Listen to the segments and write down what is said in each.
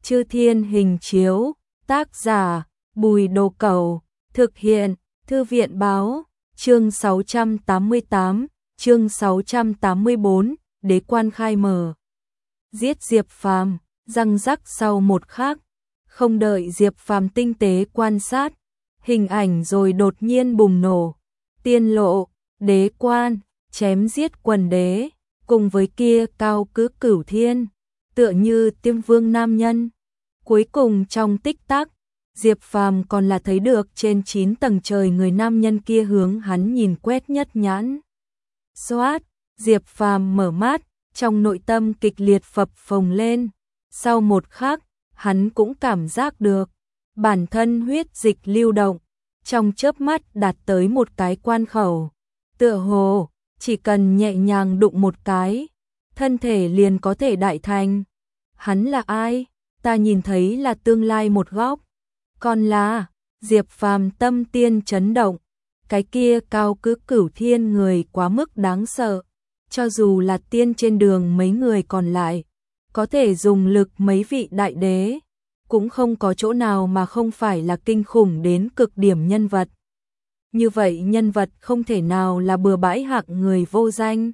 Chư Thiên Hình Chiếu, tác giả Bùi Đồ Cẩu, thực hiện Thư viện Báo, chương 688, chương 684, Đế Quan khai mở. Giết Diệp Phàm, răng rắc sau một khắc, không đợi Diệp Phàm tinh tế quan sát, hình ảnh rồi đột nhiên bùng nổ. Tiên lộ, Đế Quan, chém giết quần đế, cùng với kia cao cứ cửu thiên, tựa như Tiêm Vương nam nhân. Cuối cùng trong tích tắc, Diệp Phàm còn là thấy được trên 9 tầng trời người nam nhân kia hướng hắn nhìn quét nhất nhãn. Xoát, Diệp Phàm mở mắt, trong nội tâm kịch liệt phập phồng lên. Sau một khắc, hắn cũng cảm giác được bản thân huyết dịch lưu động, trong chớp mắt đạt tới một cái quan khẩu. Tựa hồ, chỉ cần nhẹ nhàng đụng một cái, thân thể liền có thể đại thành. Hắn là ai? Ta nhìn thấy là tương lai một góc. Còn là, Diệp Phàm tâm tiên chấn động. Cái kia cao cứ cửu thiên người quá mức đáng sợ. Cho dù là tiên trên đường mấy người còn lại, có thể dùng lực mấy vị đại đế, cũng không có chỗ nào mà không phải là kinh khủng đến cực điểm nhân vật. Như vậy nhân vật không thể nào là bừa bãi hạng người vô danh.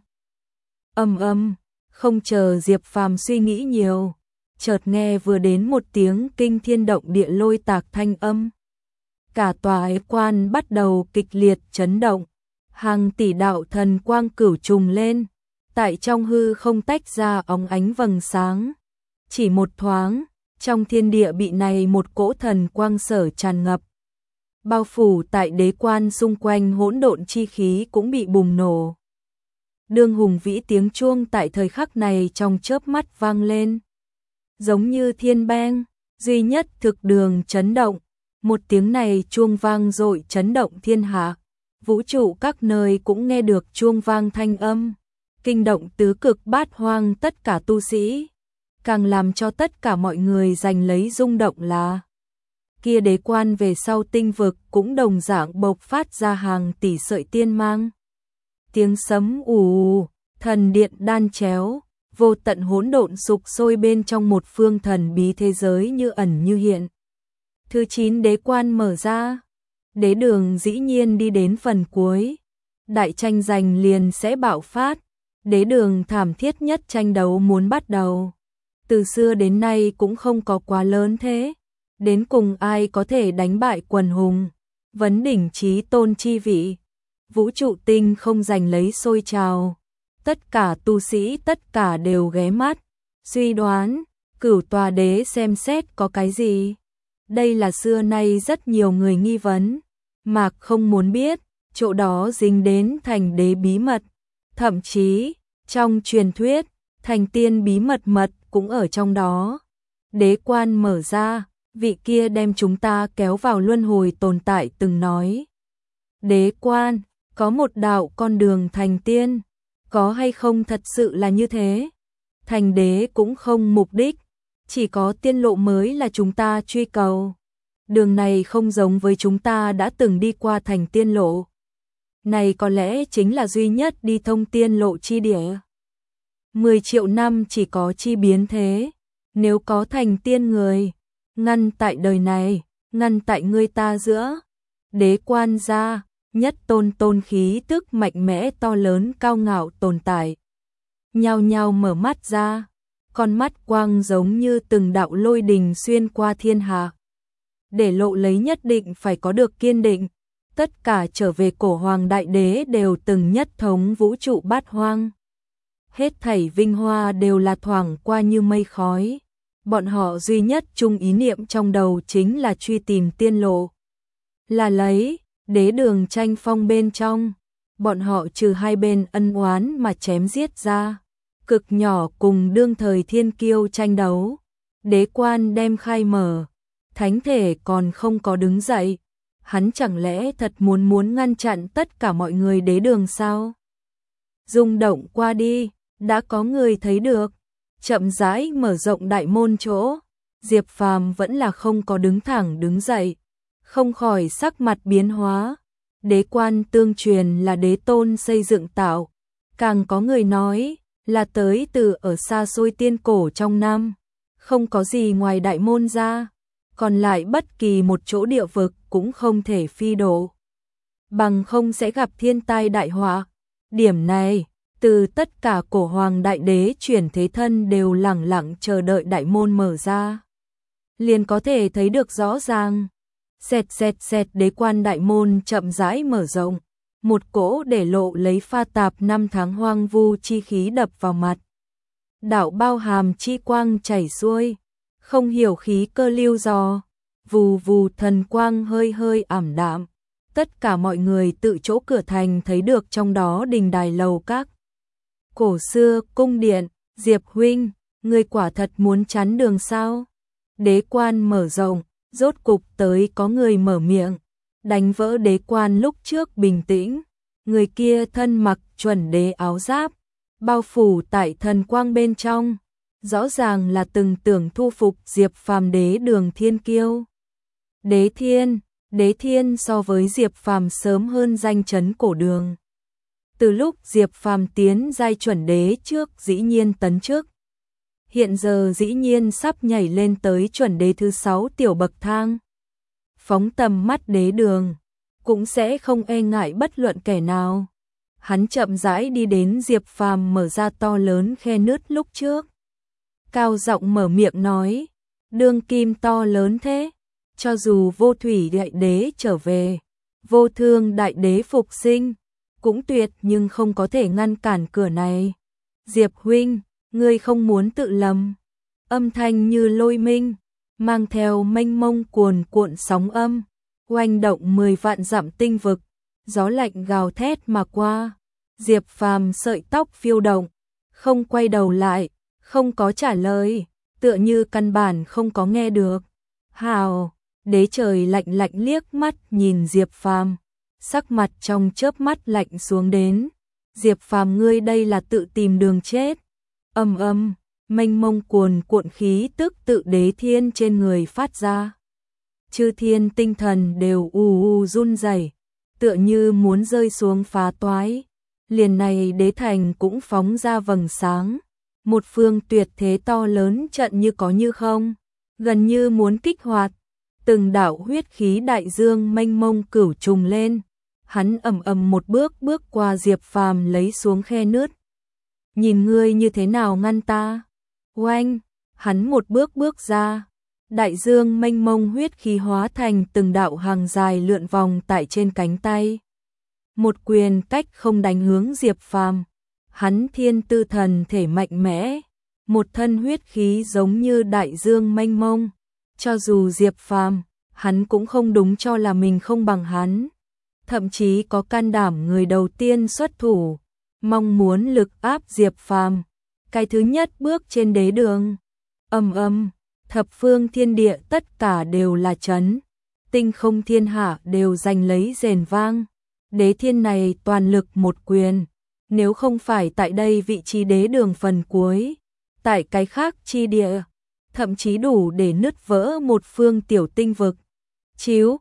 Không chờ Diệp Phàm suy nghĩ nhiều, chợt nghe vừa đến một tiếng kinh thiên động địa lôi tạc thanh âm. Cả tòa ế quan bắt đầu kịch liệt chấn động, hàng tỷ đạo thần quang cửu trùng lên, tại trong hư không tách ra óng ánh vầng sáng. Chỉ một thoáng, trong thiên địa bị này một cỗ thần quang sở tràn ngập. Bao phủ tại đế quan xung quanh hỗn độn chi khí cũng bị bùng nổ. Đương hùng vĩ tiếng chuông tại thời khắc này trong chớp mắt vang lên. Giống như thiên beng, duy nhất thực đường chấn động. Một tiếng này chuông vang dội chấn động thiên hạ. Vũ trụ các nơi cũng nghe được chuông vang thanh âm. Kinh động tứ cực bát hoang tất cả tu sĩ. Càng làm cho tất cả mọi người giành lấy rung động là kia đế quan về sau tinh vực cũng đồng dạng bộc phát ra hàng tỷ sợi tiên mang. Tiếng sấm ù, thần điện đan chéo, vô tận hỗn độn sục sôi bên trong một phương thần bí thế giới như ẩn như hiện. Thứ 9 đế quan mở ra, đế đường dĩ nhiên đi đến phần cuối. Đại tranh giành liền sẽ bạo phát, đế đường thảm thiết nhất tranh đấu muốn bắt đầu. Từ xưa đến nay cũng không có quá lớn thế. Đến cùng ai có thể đánh bại quần hùng, vấn đỉnh chí tôn chi vị. Vũ trụ tinh không giành lấy sôi trào. Tất cả tu sĩ tất cả đều ghé mắt, suy đoán, cửu tòa đế xem xét có cái gì. Đây là xưa nay rất nhiều người nghi vấn, mà không muốn biết, chỗ đó dính đến thành đế bí mật. Thậm chí, trong truyền thuyết, thành tiên bí mật cũng ở trong đó. Đế quan mở ra, vị kia đem chúng ta kéo vào luân hồi tồn tại từng nói. Đế quan, có một đạo con đường thành tiên, có hay không thật sự là như thế? Thành đế cũng không mục đích, chỉ có tiên lộ mới là chúng ta truy cầu. Đường này không giống với chúng ta đã từng đi qua thành tiên lộ. Này có lẽ chính là duy nhất đi thông tiên lộ chi địa. 10 triệu năm chỉ có chi biến thế, nếu có thành tiên người, ngăn tại đời này, ngăn tại ngươi ta giữa. Đế quan ra, nhất tôn khí tức mạnh mẽ to lớn cao ngạo tồn tại. Nhao nhao mở mắt ra, con mắt quang giống như từng đạo lôi đình xuyên qua thiên hạ. Để lộ lấy nhất định phải có được kiên định. Tất cả trở về cổ hoàng đại đế đều từng nhất thống vũ trụ bát hoang. Hết thảy vinh hoa đều là thoảng qua như mây khói. Bọn họ duy nhất chung ý niệm trong đầu chính là truy tìm tiên lộ. Là lấy đế đường tranh phong bên trong, bọn họ trừ hai bên ân oán mà chém giết ra. Cực nhỏ cùng đương thời thiên kiêu tranh đấu. Đế quan đem khai mở, thánh thể còn không có đứng dậy. Hắn chẳng lẽ thật muốn ngăn chặn tất cả mọi người đế đường sao? Rung động qua đi, đã có người thấy được. Chậm rãi mở rộng đại môn chỗ, Diệp Phàm vẫn là không có đứng thẳng đứng dậy, không khỏi sắc mặt biến hóa. Đế quan tương truyền là đế tôn xây dựng tạo, càng có người nói là tới từ ở xa xôi tiên cổ trong năm. không có gì ngoài đại môn ra, còn lại bất kỳ một chỗ địa vực cũng không thể phi độ, bằng không sẽ gặp thiên tai đại họa. Điểm này, từ tất cả cổ hoàng đại đế chuyển thế thân đều lẳng lặng chờ đợi đại môn mở ra, liền có thể thấy được rõ ràng. Xẹt xẹt xẹt, đế quan đại môn chậm rãi mở rộng, một cỗ để lộ lấy pha tạp năm tháng hoang vu chi khí đập vào mặt. Đạo bao hàm chi quang chảy xuôi, không hiểu khí cơ lưu dò, vù vù thần quang hơi hơi ảm đạm. Tất cả mọi người tự chỗ cửa thành thấy được trong đó đình đài lầu các cổ xưa, cung điện. Diệp huynh, ngươi quả thật muốn chắn đường sao? Đế quan mở rộng, rốt cục tới có người mở miệng, đánh vỡ đế quan lúc trước bình tĩnh. Người kia thân mặc chuẩn đế áo giáp, bao phủ tại thần quang bên trong, rõ ràng là từng tưởng thu phục Diệp Phàm đế Đường Thiên Kiêu. Đế Thiên so với Diệp Phàm sớm hơn danh chấn cổ đường. Từ lúc Diệp Phàm tiến giai chuẩn đế trước dĩ nhiên tấn chức, hiện giờ dĩ nhiên sắp nhảy lên tới chuẩn đế thứ 6 tiểu bậc thang. Phóng tầm mắt đế đường, cũng sẽ không e ngại bất luận kẻ nào. Hắn chậm rãi đi đến Diệp Phàm mở ra to lớn khe nứt lúc trước, cao giọng mở miệng nói: "Đương kim to lớn thế, cho dù vô thủy đại đế trở về, vô thương đại đế phục sinh, cũng tuyệt nhưng không có thể ngăn cản cửa này. Diệp huynh, ngươi không muốn tự lầm." Âm thanh như lôi minh, mang theo mênh mông cuồn cuộn sóng âm, oanh động 10 vạn dặm tinh vực, gió lạnh gào thét mà qua. Diệp Phàm sợi tóc phiêu động, không quay đầu lại, không có trả lời, tựa như căn bản không có nghe được. "Hào!" Đế trời lạnh lạnh liếc mắt nhìn Diệp Phàm, sắc mặt trong chớp mắt lạnh xuống đến. "Diệp Phàm, ngươi đây là tự tìm đường chết." Ầm ầm, mênh mông cuồn cuộn khí tức tự Đế Thiên trên người phát ra. Chư thiên tinh thần đều ù ù run rẩy, tựa như muốn rơi xuống phá toái. Liền này đế thành cũng phóng ra vầng sáng, một phương tuyệt thế to lớn trận như có như không, gần như muốn kích hoạt. Từng đạo huyết khí đại dương mênh mông cửu trùng lên, hắn ầm ầm một bước bước qua Diệp Phàm lấy xuống khe nứt. "Nhìn ngươi như thế nào ngăn ta?" Oanh, hắn một bước bước ra, đại dương mênh mông huyết khí hóa thành từng đạo hàng dài lượn vòng tại trên cánh tay. Một quyền cách không đánh hướng Diệp Phàm. Hắn thiên tư thần thể mạnh mẽ, một thân huyết khí giống như đại dương mênh mông. Cho dù Diệp Phàm, hắn cũng không đúng cho là mình không bằng hắn, thậm chí có can đảm người đầu tiên xuất thủ, mong muốn lực áp Diệp Phàm, cái thứ nhất bước trên đế đường. Ầm ầm, thập phương thiên địa tất cả đều là chấn, tinh không thiên hạ đều giành lấy rền vang. Đế Thiên này toàn lực một quyền, nếu không phải tại đây vị trí đế đường phần cuối, tại cái khác chi địa, thậm chí đủ để nứt vỡ một phương tiểu tinh vực. Chiếu,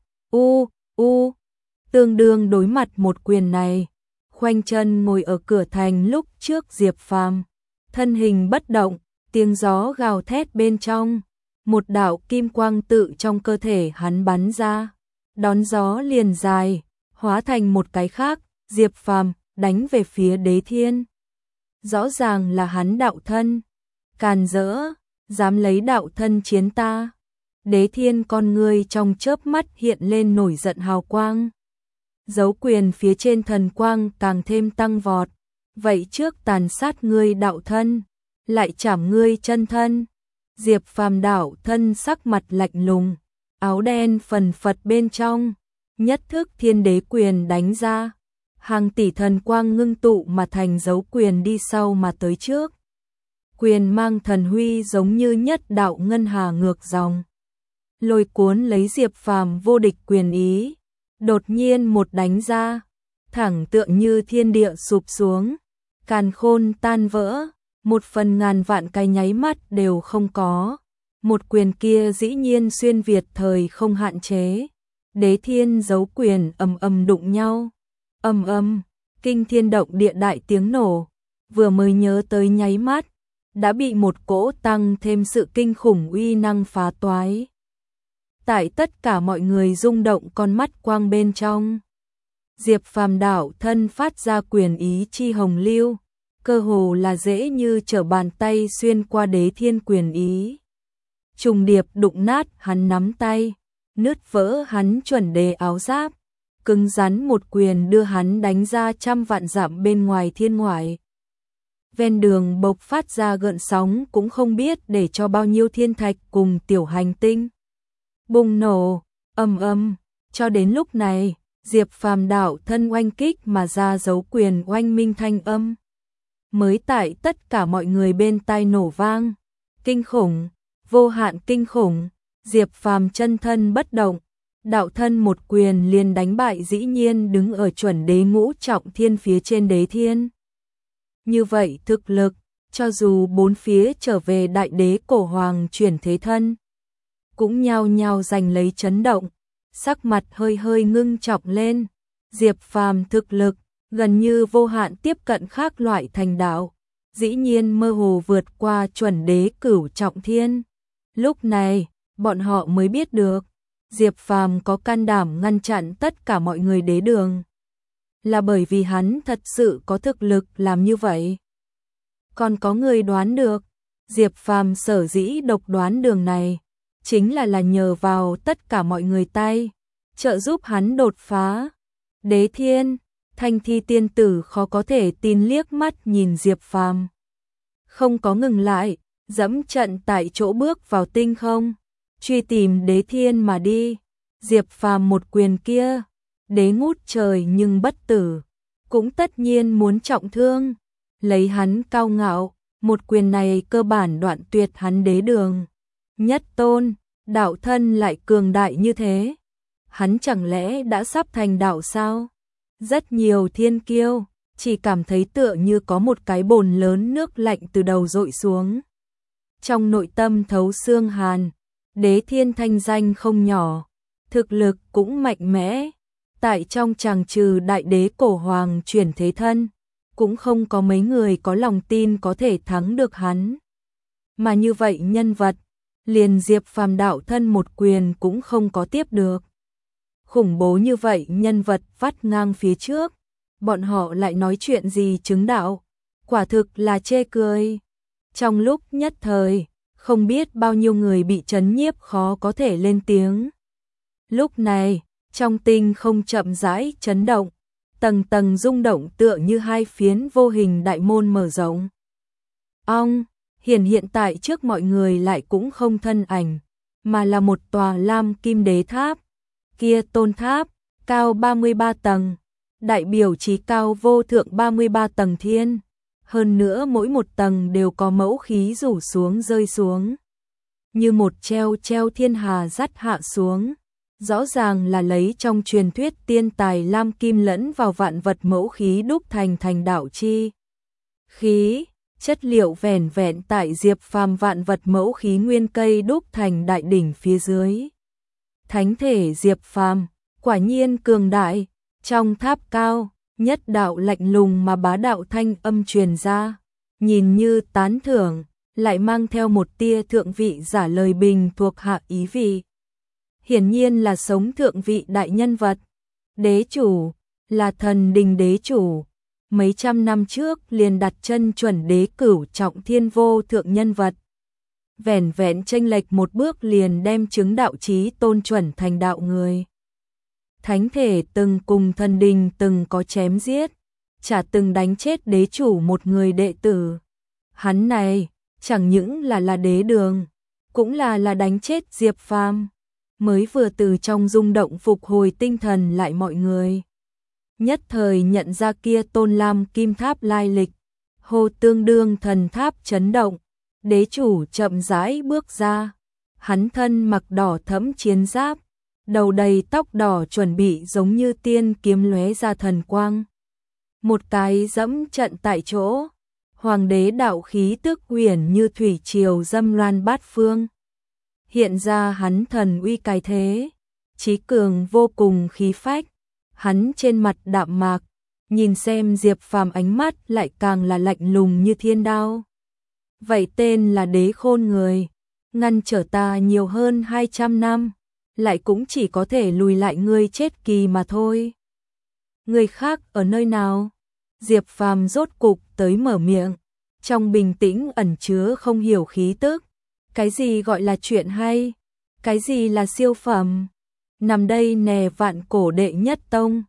tương đương đối mặt một quyền này, khoanh chân ngồi ở cửa thành lúc trước Diệp Phàm, thân hình bất động, tiếng gió gào thét bên trong, một đạo kim quang tự trong cơ thể hắn bắn ra, đón gió liền dài, hóa thành một cái khác, Diệp Phàm đánh về phía Đế Thiên. Rõ ràng là hắn đạo thân, càn rỡ, dám lấy đạo thân chiến ta. Đế Thiên con ngươi trong chớp mắt hiện lên nổi giận hào quang. Dấu quyền phía trên thần quang càng thêm tăng vọt. Vậy trước tàn sát ngươi đạo thân, lại chảm ngươi chân thân. Diệp Phàm đạo thân sắc mặt lạnh lùng, áo đen phần phật bên trong, nhất thức thiên đế quyền đánh ra. Hàng tỷ thần quang ngưng tụ mà thành dấu quyền đi sau mà tới trước. Quyền mang thần huy giống như nhất đạo ngân hà ngược dòng, lôi cuốn lấy Diệp Phàm vô địch quyền ý, đột nhiên một đánh ra, thẳng tựa như thiên địa sụp xuống, càn khôn tan vỡ, một phần ngàn vạn cái nháy mắt đều không có. Một quyền kia dĩ nhiên xuyên việt thời không hạn chế. Đế Thiên dấu quyền ầm ầm đụng nhau, ầm ầm, kinh thiên động địa đại tiếng nổ. Vừa mới nhớ tới nháy mắt, đã bị một cỗ tăng thêm sự kinh khủng uy năng phá toái. Tại tất cả mọi người rung động con mắt quang bên trong. Diệp Phàm đạo thân phát ra quyền ý chi hồng lưu, cơ hồ là dễ như trở bàn tay xuyên qua đế thiên quyền ý. Trùng điệp đụng nát hắn nắm tay, nứt vỡ hắn chuẩn đế áo giáp, cứng rắn một quyền đưa hắn đánh ra trăm vạn dặm bên ngoài thiên ngoại. Ven đường bộc phát ra gợn sóng cũng không biết để cho bao nhiêu thiên thạch cùng tiểu hành tinh bùng nổ, ầm, cho đến lúc này, Diệp Phàm đạo thân oanh kích mà ra dấu quyền oanh minh thanh âm. Mới tại tất cả mọi người bên tai nổ vang, kinh khủng, vô hạn kinh khủng, Diệp Phàm chân thân bất động, đạo thân một quyền liền đánh bại dĩ nhiên đứng ở chuẩn đế ngũ trọng thiên phía trên đế thiên. Như vậy thực lực, cho dù bốn phía trở về đại đế cổ hoàng chuyển thế thân, cũng nhao nhao giành lấy chấn động, sắc mặt hơi hơi ngưng trọng lên. Diệp Phàm thực lực gần như vô hạn tiếp cận khác loại thành đạo, dĩ nhiên mơ hồ vượt qua chuẩn đế cửu trọng thiên. Lúc này, bọn họ mới biết được, Diệp Phàm có can đảm ngăn chặn tất cả mọi người đế đường, là bởi vì hắn thật sự có thực lực làm như vậy. Còn có người đoán được, Diệp Phàm sở dĩ độc đoán đường này, chính là nhờ vào tất cả mọi người tay, trợ giúp hắn đột phá. Đế thiên, Thanh Thi tiên tử khó có thể tin liếc mắt nhìn Diệp Phàm, không có ngừng lại, dẫm trận tại chỗ bước vào tinh không, truy tìm đế thiên mà đi. Diệp Phàm một quyền kia, đế ngút trời nhưng bất tử, cũng tất nhiên muốn trọng thương. Lấy hắn cao ngạo, một quyền này cơ bản đoạn tuyệt hắn đế đường. Nhất tôn, đạo thân lại cường đại như thế. Hắn chẳng lẽ đã sắp thành đạo sao? Rất nhiều thiên kiêu, chỉ cảm thấy tựa như có một cái bồn lớn nước lạnh từ đầu dội xuống. Trong nội tâm thấu xương hàn, đế thiên thanh danh không nhỏ, thực lực cũng mạnh mẽ. Tại trong chàng trừ đại đế cổ hoàng chuyển thế thân, cũng không có mấy người có lòng tin có thể thắng được hắn. Mà như vậy nhân vật, liền Diệp Phàm đạo thân một quyền cũng không có tiếp được. Khủng bố như vậy nhân vật vắt ngang phía trước, bọn họ lại nói chuyện gì chứng đạo, quả thực là chê cười. Trong lúc nhất thời, không biết bao nhiêu người bị chấn nhiếp khó có thể lên tiếng. Lúc này, trong tinh không chậm rãi chấn động, tầng tầng rung động tựa như hai phiến vô hình đại môn mở rộng. Ong, hiện tại trước mọi người lại cũng không thân ảnh, mà là một tòa lam kim đế tháp. Kia tôn tháp, cao 33 tầng, đại biểu chí cao vô thượng 33 tầng thiên. Hơn nữa mỗi một tầng đều có mẫu khí rủ xuống rơi xuống, như một treo thiên hà dắt hạ xuống. Rõ ràng là lấy trong truyền thuyết tiên tài lam kim lẫn vào vạn vật mẫu khí đúc thành đạo chi khí, chất liệu vẻn vẹn tại Diệp Phàm vạn vật mẫu khí nguyên cây đúc thành đại đỉnh phía dưới. Thánh thể Diệp Phàm quả nhiên cường đại. Trong tháp cao, nhất đạo lạnh lùng mà bá đạo thanh âm truyền ra, nhìn như tán thưởng, lại mang theo một tia thượng vị giả lời bình thuộc hạ ý vị. Hiển nhiên là sống thượng vị đại nhân vật. Đế chủ, là thần đình đế chủ, mấy trăm năm trước liền đặt chân chuẩn đế cửu trọng thiên vô thượng nhân vật. Vẻn vẹn chênh lệch một bước liền đem chứng đạo chí tôn chuẩn thành đạo người. Thánh thể từng cùng thần đình từng có chém giết, chả từng đánh chết đế chủ một người đệ tử. Hắn này, chẳng những là đế đường, cũng là đánh chết Diệp Phàm. Mới vừa từ trong rung động phục hồi tinh thần lại mọi người, nhất thời nhận ra kia tôn lam kim tháp lai lịch. Hô tương đương thần tháp chấn động, đế chủ chậm rãi bước ra, hắn thân mặc đỏ thẫm chiến giáp, đầu đầy tóc đỏ chuẩn bị giống như tiên kiếm lóe ra thần quang. Một cái dẫm trận tại chỗ, hoàng đế đạo khí tức huyền như thủy triều dâm loan bát phương. Hiện ra hắn thần uy cái thế, chí cường vô cùng khí phách. Hắn trên mặt đạm mạc, nhìn xem Diệp Phàm ánh mắt lại càng là lạnh lùng như thiên đao. Vậy tên là Đế Khôn người, ngăn trở ta nhiều hơn 200 năm, lại cũng chỉ có thể lùi lại ngươi chết kỳ mà thôi. Người khác ở nơi nào? Diệp Phàm rốt cục tới mở miệng, trong bình tĩnh ẩn chứa không hiểu khí tức. Cái gì gọi là chuyện hay? Cái gì là siêu phẩm? Nằm đây nè Vạn Cổ đệ nhất tông,